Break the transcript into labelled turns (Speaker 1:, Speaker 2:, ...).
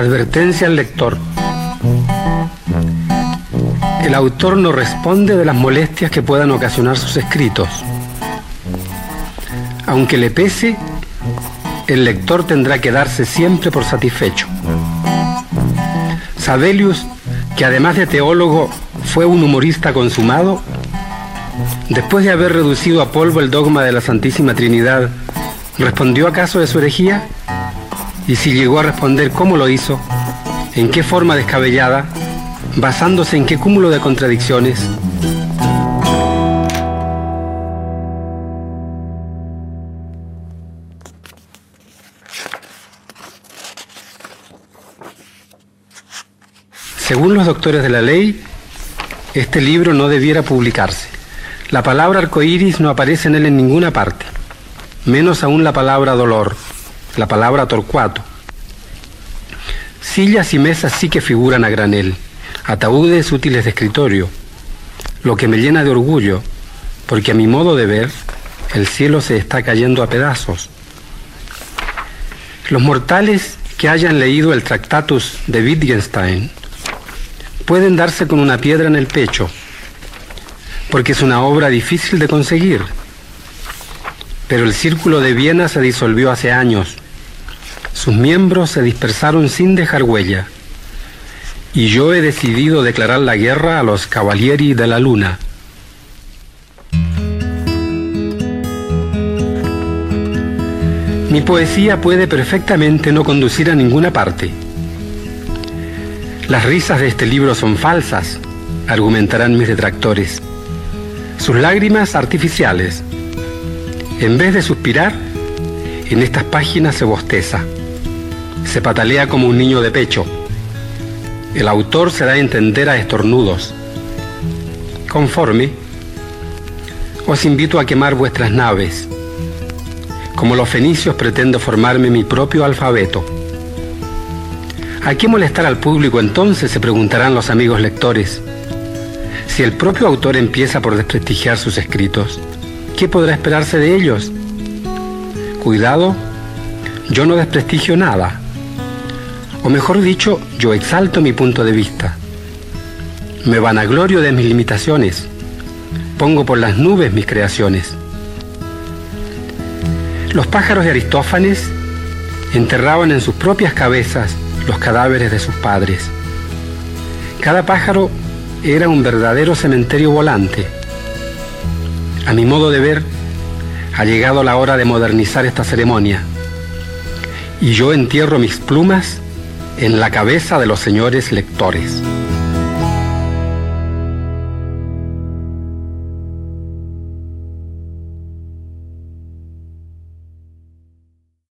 Speaker 1: Advertencia al lector. El autor no responde de las molestias que puedan ocasionar sus escritos. Aunque le pese, el lector tendrá que darse siempre por satisfecho. Sabellius, que además de teólogo fue un humorista consumado, después de haber reducido a polvo el dogma de la Santísima Trinidad, ¿respondió acaso de su herejía? Y si llegó a responder, ¿cómo lo hizo? ¿En qué forma descabellada? ¿Basándose en qué cúmulo de contradicciones? Según los doctores de la ley, este libro no debiera publicarse. La palabra arcoíris no aparece en él en ninguna parte, menos aún la palabra dolor, la palabra Torcuato. Sillas y mesas sí que figuran a granel, ataúdes útiles de escritorio, lo que me llena de orgullo, porque a mi modo de ver, el cielo se está cayendo a pedazos. Los mortales que hayan leído el Tractatus de Wittgenstein pueden darse con una piedra en el pecho, porque es una obra difícil de conseguir. Pero el Círculo de Viena se disolvió hace años. Sus miembros se dispersaron sin dejar huella. Y yo he decidido declarar la guerra a los Cavalieri de la Luna. Mi poesía puede perfectamente no conducir a ninguna parte. Las risas de este libro son falsas, argumentarán mis detractores. Sus lágrimas artificiales. En vez de suspirar, en estas páginas se bosteza. Se patalea como un niño de pecho. El autor se da a entender a estornudos. Conforme, os invito a quemar vuestras naves. Como los fenicios pretendo formarme mi propio alfabeto. ¿A qué molestar al público entonces?, se preguntarán los amigos lectores. Si el propio autor empieza por desprestigiar sus escritos, ¿qué podrá esperarse de ellos? Cuidado, yo no desprestigio nada. O mejor dicho, yo exalto mi punto de vista. Me vanaglorio de mis limitaciones. Pongo por las nubes mis creaciones. Los pájaros de Aristófanes enterraban en sus propias cabezas los cadáveres de sus padres. Cada pájaro era un verdadero cementerio volante. A mi modo de ver, ha llegado la hora de modernizar esta ceremonia. Y yo entierro mis plumas en la cabeza de los señores lectores.